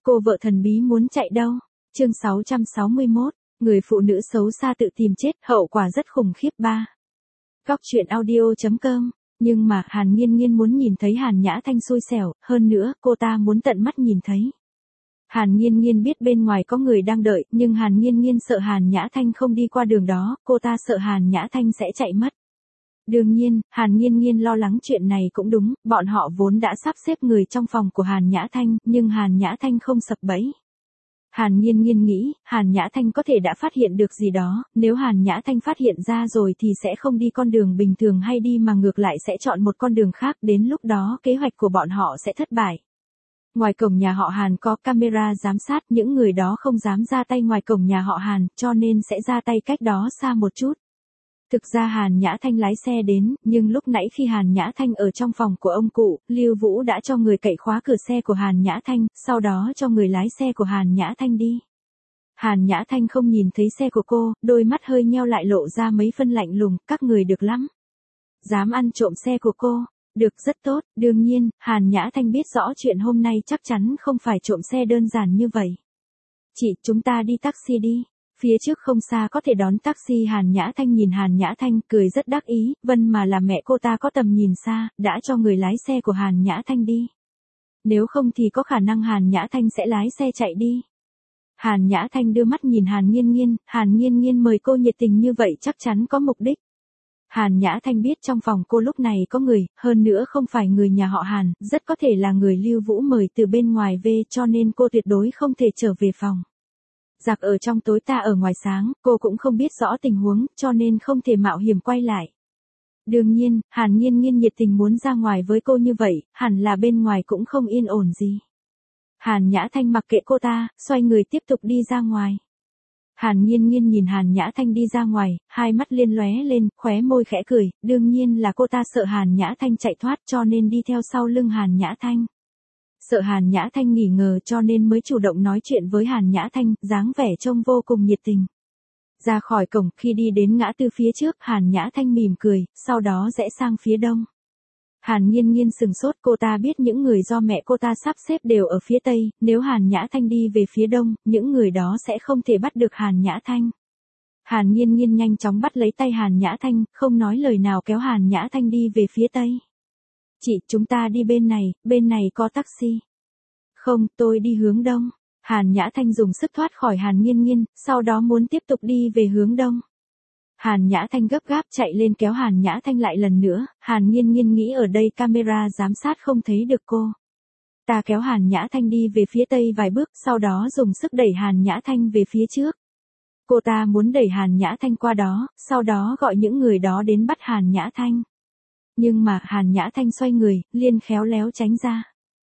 Cô vợ thần bí muốn chạy đâu? Chương 661, người phụ nữ xấu xa tự tìm chết, hậu quả rất khủng khiếp 3. Góc truyện audio.com. Nhưng mà Hàn Nghiên Nghiên muốn nhìn thấy Hàn Nhã Thanh xui xẻo, hơn nữa cô ta muốn tận mắt nhìn thấy. Hàn Nghiên Nghiên biết bên ngoài có người đang đợi, nhưng Hàn Nghiên Nghiên sợ Hàn Nhã Thanh không đi qua đường đó, cô ta sợ Hàn Nhã Thanh sẽ chạy mất. Đương nhiên, Hàn Nghiên Nghiên lo lắng chuyện này cũng đúng, bọn họ vốn đã sắp xếp người trong phòng của Hàn Nhã Thanh, nhưng Hàn Nhã Thanh không sập bẫy. Hàn Nghiên Nghiên nghĩ, Hàn Nhã Thanh có thể đã phát hiện được gì đó, nếu Hàn Nhã Thanh phát hiện ra rồi thì sẽ không đi con đường bình thường hay đi mà ngược lại sẽ chọn một con đường khác, đến lúc đó kế hoạch của bọn họ sẽ thất bại. Ngoài cổng nhà họ Hàn có camera giám sát, những người đó không dám ra tay ngoài cổng nhà họ Hàn, cho nên sẽ ra tay cách đó xa một chút. Thực ra Hàn Nhã Thanh lái xe đến, nhưng lúc nãy khi Hàn Nhã Thanh ở trong phòng của ông cụ, Lưu Vũ đã cho người cậy khóa cửa xe của Hàn Nhã Thanh, sau đó cho người lái xe của Hàn Nhã Thanh đi. Hàn Nhã Thanh không nhìn thấy xe của cô, đôi mắt hơi nheo lại lộ ra mấy phân lạnh lùng, các người được lắm. Dám ăn trộm xe của cô, được rất tốt, đương nhiên, Hàn Nhã Thanh biết rõ chuyện hôm nay chắc chắn không phải trộm xe đơn giản như vậy. Chị, chúng ta đi taxi đi. Phía trước không xa có thể đón taxi. Hàn Nhã Thanh nhìn Hàn Nhã Thanh, cười rất đắc ý, Vân mà là mẹ cô ta có tầm nhìn xa, đã cho người lái xe của Hàn Nhã Thanh đi. Nếu không thì có khả năng Hàn Nhã Thanh sẽ lái xe chạy đi. Hàn Nhã Thanh đưa mắt nhìn Hàn Nghiên Nghiên, Hàn Nghiên Nghiên mời cô nhiệt tình như vậy chắc chắn có mục đích. Hàn Nhã Thanh biết trong phòng cô lúc này có người, hơn nữa không phải người nhà họ Hàn, rất có thể là người Lưu Vũ mời từ bên ngoài về, cho nên cô tuyệt đối không thể trở về phòng. Giặc ở trong tối ta ở ngoài sáng, cô cũng không biết rõ tình huống, cho nên không thể mạo hiểm quay lại. Đương nhiên, Hàn Nghiên Nghiên nhiệt tình muốn ra ngoài với cô như vậy, hẳn là bên ngoài cũng không yên ổn gì. Hàn Nhã Thanh mặc kệ cô ta, xoay người tiếp tục đi ra ngoài. Hàn Nghiên Nghiên nhìn Hàn Nhã Thanh đi ra ngoài, hai mắt liên lóe lên, khóe môi khẽ cười, đương nhiên là cô ta sợ Hàn Nhã Thanh chạy thoát cho nên đi theo sau lưng Hàn Nhã Thanh. Sợ Hàn Nhã Thanh nghỉ ngờ cho nên mới chủ động nói chuyện với Hàn Nhã Thanh, dáng vẻ trông vô cùng nhiệt tình. Ra khỏi cổng, khi đi đến ngã tư phía trước, Hàn Nhã Thanh mỉm cười, sau đó rẽ sang phía đông. Hàn Nghiên Nghiên sừng sốt, cô ta biết những người do mẹ cô ta sắp xếp đều ở phía tây, nếu Hàn Nhã Thanh đi về phía đông, những người đó sẽ không thể bắt được Hàn Nhã Thanh. Hàn Nghiên Nghiên nhanh chóng bắt lấy tay Hàn Nhã Thanh, không nói lời nào kéo Hàn Nhã Thanh đi về phía tây. Chị, chúng ta đi bên này có taxi. Không, tôi đi hướng đông. Hàn Nhã Thanh dùng sức thoát khỏi Hàn Nghiên Nghiên, sau đó muốn tiếp tục đi về hướng đông. Hàn Nhã Thanh gấp gáp chạy lên kéo Hàn Nhã Thanh lại lần nữa, Hàn Nghiên Nghiên nghĩ ở đây camera giám sát không thấy được cô. Ta kéo Hàn Nhã Thanh đi về phía tây vài bước, sau đó dùng sức đẩy Hàn Nhã Thanh về phía trước. Cô ta muốn đẩy Hàn Nhã Thanh qua đó, sau đó gọi những người đó đến bắt Hàn Nhã Thanh. Nhưng mà Hàn Nhã Thanh xoay người, liền khéo léo tránh ra.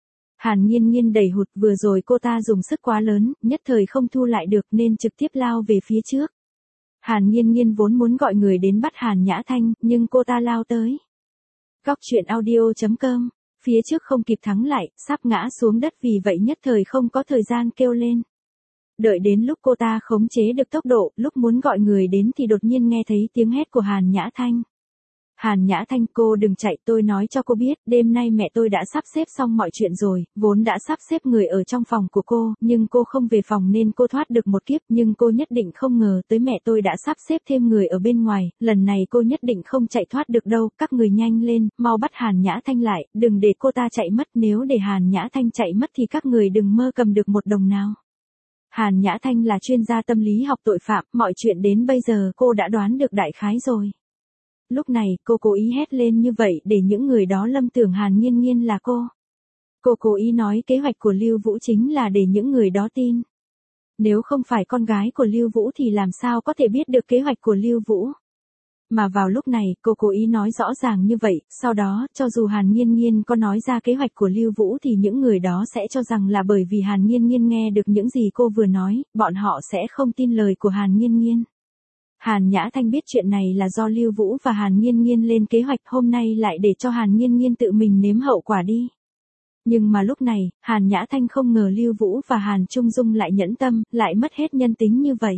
Hàn Nghiên Nghiên đẩy hụt, vừa rồi cô ta dùng sức quá lớn, nhất thời không thu lại được nên trực tiếp lao về phía trước. Hàn Nghiên Nghiên vốn muốn gọi người đến bắt Hàn Nhã Thanh, nhưng cô ta lao tới. Góc truyện audio.com, phía trước không kịp thắng lại, sắp ngã xuống đất vì vậy nhất thời không có thời gian kêu lên. Đợi đến lúc cô ta khống chế được tốc độ, lúc muốn gọi người đến thì đột nhiên nghe thấy tiếng hét của Hàn Nhã Thanh. Hàn Nhã Thanh, cô đừng chạy, tôi nói cho cô biết, đêm nay mẹ tôi đã sắp xếp xong mọi chuyện rồi, vốn đã sắp xếp người ở trong phòng của cô, nhưng cô không về phòng nên cô thoát được một kiếp, nhưng cô nhất định không ngờ tới mẹ tôi đã sắp xếp thêm người ở bên ngoài, lần này cô nhất định không chạy thoát được đâu, các người nhanh lên, mau bắt Hàn Nhã Thanh lại, đừng để cô ta chạy mất, nếu để Hàn Nhã Thanh chạy mất thì các người đừng mơ cầm được một đồng nào. Hàn Nhã Thanh là chuyên gia tâm lý học tội phạm, mọi chuyện đến bây giờ cô đã đoán được đại khái rồi. Lúc này, cô cố ý hét lên như vậy để những người đó lầm tưởng Hàn Nghiên Nghiên là cô. Cô cố ý nói kế hoạch của Lưu Vũ chính là để những người đó tin. Nếu không phải con gái của Lưu Vũ thì làm sao có thể biết được kế hoạch của Lưu Vũ. Mà vào lúc này, cô cố ý nói rõ ràng như vậy, sau đó, cho dù Hàn Nghiên Nghiên có nói ra kế hoạch của Lưu Vũ thì những người đó sẽ cho rằng là bởi vì Hàn Nghiên Nghiên nghe được những gì cô vừa nói, bọn họ sẽ không tin lời của Hàn Nghiên Nghiên. Hàn Nhã Thanh biết chuyện này là do Lưu Vũ và Hàn Nghiên Nghiên lên kế hoạch, hôm nay lại để cho Hàn Nghiên Nghiên tự mình nếm hậu quả đi. Nhưng mà lúc này, Hàn Nhã Thanh không ngờ Lưu Vũ và Hàn Trung Dung lại nhẫn tâm, lại mất hết nhân tính như vậy.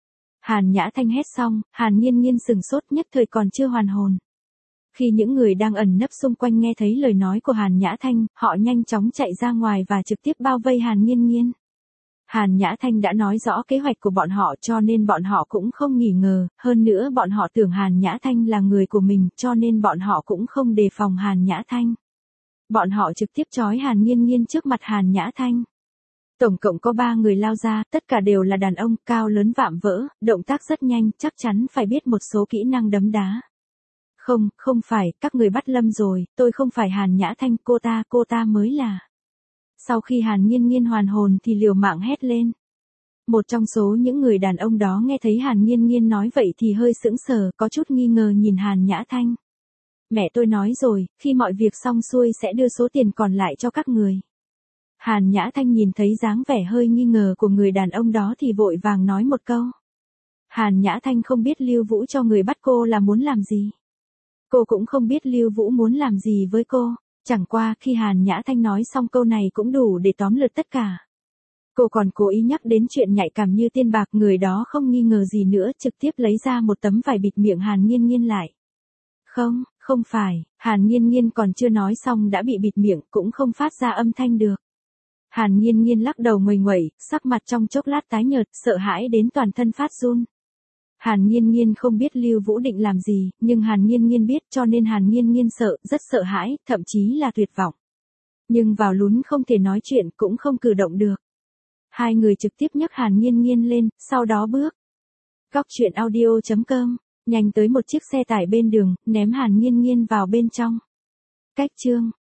Hàn Nhã Thanh hét xong, Hàn Nghiên Nghiên sừng sốt, nhất thời còn chưa hoàn hồn. Khi những người đang ẩn nấp xung quanh nghe thấy lời nói của Hàn Nhã Thanh, họ nhanh chóng chạy ra ngoài và trực tiếp bao vây Hàn Nghiên Nghiên. Hàn Nhã Thanh đã nói rõ kế hoạch của bọn họ cho nên bọn họ cũng không nghi ngờ, hơn nữa bọn họ tưởng Hàn Nhã Thanh là người của mình cho nên bọn họ cũng không đề phòng Hàn Nhã Thanh. Bọn họ trực tiếp trói Hàn Nghiên Nghiên trước mặt Hàn Nhã Thanh. Tổng cộng có 3 người lao ra, tất cả đều là đàn ông, cao lớn vạm vỡ, động tác rất nhanh, chắc chắn phải biết một số kỹ năng đấm đá. Không, không phải, các người bắt Lâm rồi, tôi không phải Hàn Nhã Thanh, cô ta mới là. Sau khi Hàn Nghiên Nghiên hoàn hồn thì liều mạng hét lên. Một trong số những người đàn ông đó nghe thấy Hàn Nghiên Nghiên nói vậy thì hơi sững sờ, có chút nghi ngờ nhìn Hàn Nhã Thanh. Mẹ tôi nói rồi, khi mọi việc xong xuôi sẽ đưa số tiền còn lại cho các người. Hàn Nhã Thanh nhìn thấy dáng vẻ hơi nghi ngờ của người đàn ông đó thì vội vàng nói một câu. Hàn Nhã Thanh không biết Lưu Vũ cho người bắt cô là muốn làm gì. Cô cũng không biết Lưu Vũ muốn làm gì với cô. Chẳng qua khi Hàn Nhã Thanh nói xong câu này cũng đủ để tóm lượt tất cả. Cô còn cố ý nhắc đến chuyện nhạy cảm như tiên bạc, người đó không nghi ngờ gì nữa trực tiếp lấy ra một tấm vải bịt miệng Hàn Nghiên Nghiên lại. Không, không phải, Hàn Nghiên Nghiên còn chưa nói xong đã bị bịt miệng, cũng không phát ra âm thanh được. Hàn Nghiên Nghiên lắc đầu nguầy nguẩy, sắc mặt trong chốc lát tái nhợt, sợ hãi đến toàn thân phát run. Hàn Nghiên Nghiên không biết Lưu Vũ định làm gì, nhưng Hàn Nghiên Nghiên biết cho nên Hàn Nghiên Nghiên sợ, rất sợ hãi, thậm chí là tuyệt vọng. Nhưng vào lún không thể nói chuyện, cũng không cử động được. Hai người trực tiếp nhấc Hàn Nghiên Nghiên lên, sau đó bước. Góc truyện audio.com, nhanh tới một chiếc xe tải bên đường, ném Hàn Nghiên Nghiên vào bên trong. Cách chương